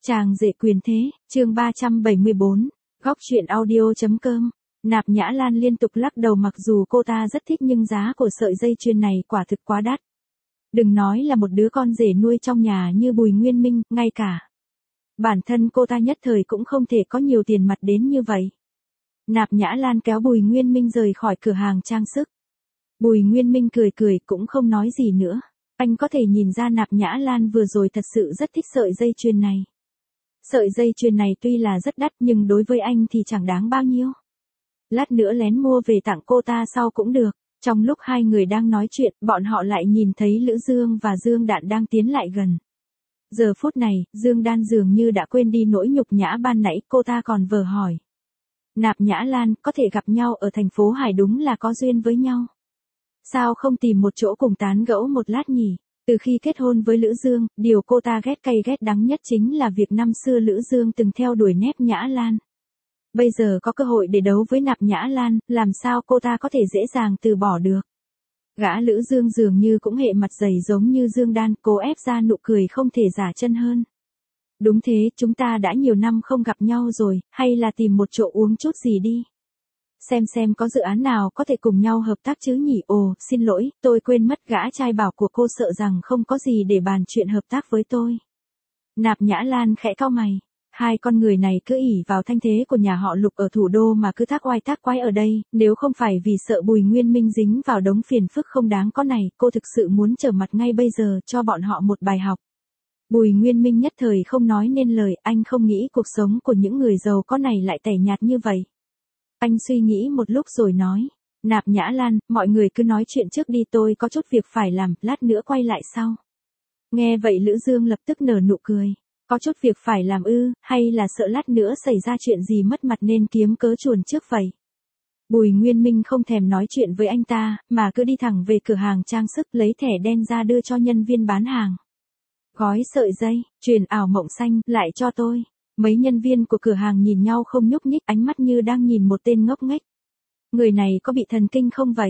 Chàng rể quyền thế, chương 374, góc truyện audio.com. Nạp Nhã Lan liên tục lắc đầu, mặc dù cô ta rất thích nhưng giá của sợi dây chuyền này quả thực quá đắt. Đừng nói là một đứa con rể nuôi trong nhà như Bùi Nguyên Minh, ngay cả bản thân cô ta nhất thời cũng không thể có nhiều tiền mặt đến như vậy. Nạp Nhã Lan kéo Bùi Nguyên Minh rời khỏi cửa hàng trang sức. Bùi Nguyên Minh cười cười cũng không nói gì nữa. Anh có thể nhìn ra Nạp Nhã Lan vừa rồi thật sự rất thích sợi dây chuyền này. Sợi dây chuyền này tuy là rất đắt nhưng đối với anh thì chẳng đáng bao nhiêu. Lát nữa lén mua về tặng cô ta sau cũng được. Trong lúc hai người đang nói chuyện, bọn họ lại nhìn thấy Lữ Dương và Dương Đạn đang tiến lại gần. Giờ phút này, Dương Đan dường như đã quên đi nỗi nhục nhã ban nãy, cô ta còn vờ hỏi. Nạp Nhã Lan, có thể gặp nhau ở thành phố Hải đúng là có duyên với nhau. Sao không tìm một chỗ cùng tán gẫu một lát nhỉ? Từ khi kết hôn với Lữ Dương, điều cô ta ghét cay ghét đắng nhất chính là việc năm xưa Lữ Dương từng theo đuổi Nạp Nhã Lan. Bây giờ có cơ hội để đấu với Nạp Nhã Lan, làm sao cô ta có thể dễ dàng từ bỏ được? Gã Lữ Dương dường như cũng hệ mặt dày giống như Dương Đan, cố ép ra nụ cười không thể giả chân hơn. Đúng thế, chúng ta đã nhiều năm không gặp nhau rồi, hay là tìm một chỗ uống chút gì đi. Xem có dự án nào có thể cùng nhau hợp tác chứ nhỉ. Ồ, xin lỗi, tôi quên mất gã trai bảo của cô sợ rằng không có gì để bàn chuyện hợp tác với tôi. Nạp Nhã Lan khẽ cau mày. Hai con người này cứ ỷ vào thanh thế của nhà họ Lục ở thủ đô mà cứ thác oai thác quái ở đây, nếu không phải vì sợ Bùi Nguyên Minh dính vào đống phiền phức không đáng có này, cô thực sự muốn trở mặt ngay bây giờ cho bọn họ một bài học. Bùi Nguyên Minh nhất thời không nói nên lời, anh không nghĩ cuộc sống của những người giàu có này lại tẻ nhạt như vậy. Anh suy nghĩ một lúc rồi nói, Nạp Nhã Lan, mọi người cứ nói chuyện trước đi, tôi có chút việc phải làm, lát nữa quay lại sau. Nghe vậy Lữ Dương lập tức nở nụ cười. Có chút việc phải làm ư, hay là sợ lát nữa xảy ra chuyện gì mất mặt nên kiếm cớ chuồn trước vậy? Bùi Nguyên Minh không thèm nói chuyện với anh ta, mà cứ đi thẳng về cửa hàng trang sức lấy thẻ đen ra đưa cho nhân viên bán hàng. Gói sợi dây, chuyền ảo mộng xanh, lại cho tôi. Mấy nhân viên của cửa hàng nhìn nhau không nhúc nhích, ánh mắt như đang nhìn một tên ngốc nghếch. Người này có bị thần kinh không vậy?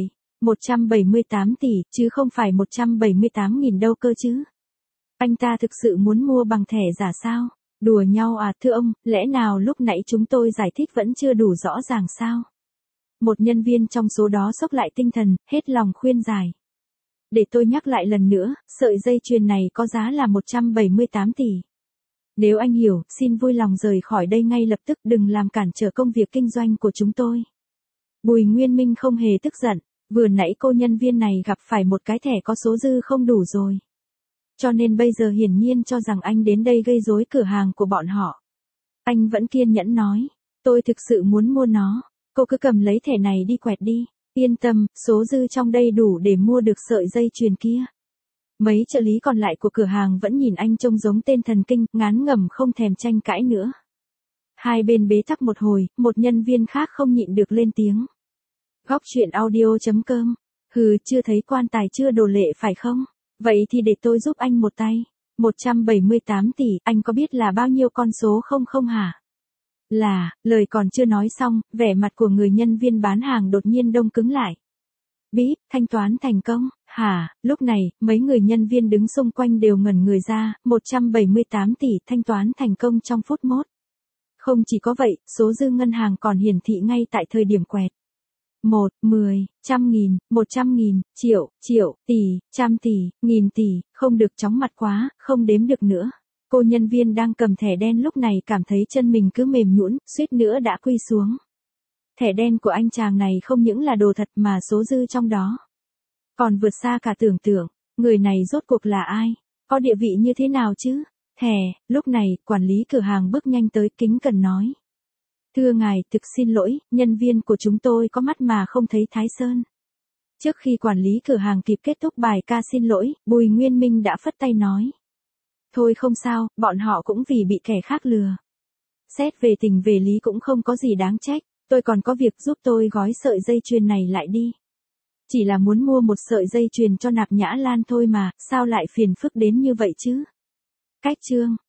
178 tỷ, chứ không phải 178.000 đâu cơ chứ. Anh ta thực sự muốn mua bằng thẻ giả sao? Đùa nhau à? Thưa ông, lẽ nào lúc nãy chúng tôi giải thích vẫn chưa đủ rõ ràng sao? Một nhân viên trong số đó xốc lại tinh thần, hết lòng khuyên giải. Để tôi nhắc lại lần nữa, sợi dây chuyền này có giá là 178 tỷ. Nếu anh hiểu, xin vui lòng rời khỏi đây ngay lập tức, đừng làm cản trở công việc kinh doanh của chúng tôi. Bùi Nguyên Minh không hề tức giận, vừa nãy cô nhân viên này gặp phải một cái thẻ có số dư không đủ rồi. Cho nên bây giờ hiển nhiên cho rằng anh đến đây gây rối cửa hàng của bọn họ. Anh vẫn kiên nhẫn nói, tôi thực sự muốn mua nó, cô cứ cầm lấy thẻ này đi quẹt đi, yên tâm, số dư trong đây đủ để mua được sợi dây chuyền kia. Mấy trợ lý còn lại của cửa hàng vẫn nhìn anh trông giống tên thần kinh, ngán ngẩm không thèm tranh cãi nữa. Hai bên bế tắc một hồi, một nhân viên khác không nhịn được lên tiếng. Góc truyện audio.com. Hừ, chưa thấy quan tài chưa đổ lệ phải không? Vậy thì để tôi giúp anh một tay. 178 tỷ, anh có biết là bao nhiêu con số không hả? Là, lời còn chưa nói xong, vẻ mặt của người nhân viên bán hàng đột nhiên đông cứng lại. Bíp, thanh toán thành công, hả? Lúc này, mấy người nhân viên đứng xung quanh đều ngẩn người ra, 178 tỷ thanh toán thành công trong phút mốt. Không chỉ có vậy, số dư ngân hàng còn hiển thị ngay tại thời điểm quẹt. 1, 10, 100.000, 100.000, triệu, tỷ, trăm tỷ, nghìn tỷ, không được chóng mặt quá, không đếm được nữa. Cô nhân viên đang cầm thẻ đen lúc này cảm thấy chân mình cứ mềm nhũn, suýt nữa đã quy xuống. Thẻ đen của anh chàng này không những là đồ thật mà số dư trong đó còn vượt xa cả tưởng tượng. Người này rốt cuộc là ai? Có địa vị như thế nào chứ? Thẻ, lúc này, quản lý cửa hàng bước nhanh tới kính cẩn nói. Thưa ngài, thực xin lỗi, nhân viên của chúng tôi có mắt mà không thấy Thái Sơn. Trước khi quản lý cửa hàng kịp kết thúc bài ca xin lỗi, Bùi Nguyên Minh đã phất tay nói. Thôi không sao, bọn họ cũng vì bị kẻ khác lừa. Xét về tình về lý cũng không có gì đáng trách, tôi còn có việc, giúp tôi gói sợi dây chuyền này lại đi. Chỉ là muốn mua một sợi dây chuyền cho Nạp Nhã Lan thôi mà, sao lại phiền phức đến như vậy chứ? Cách chương.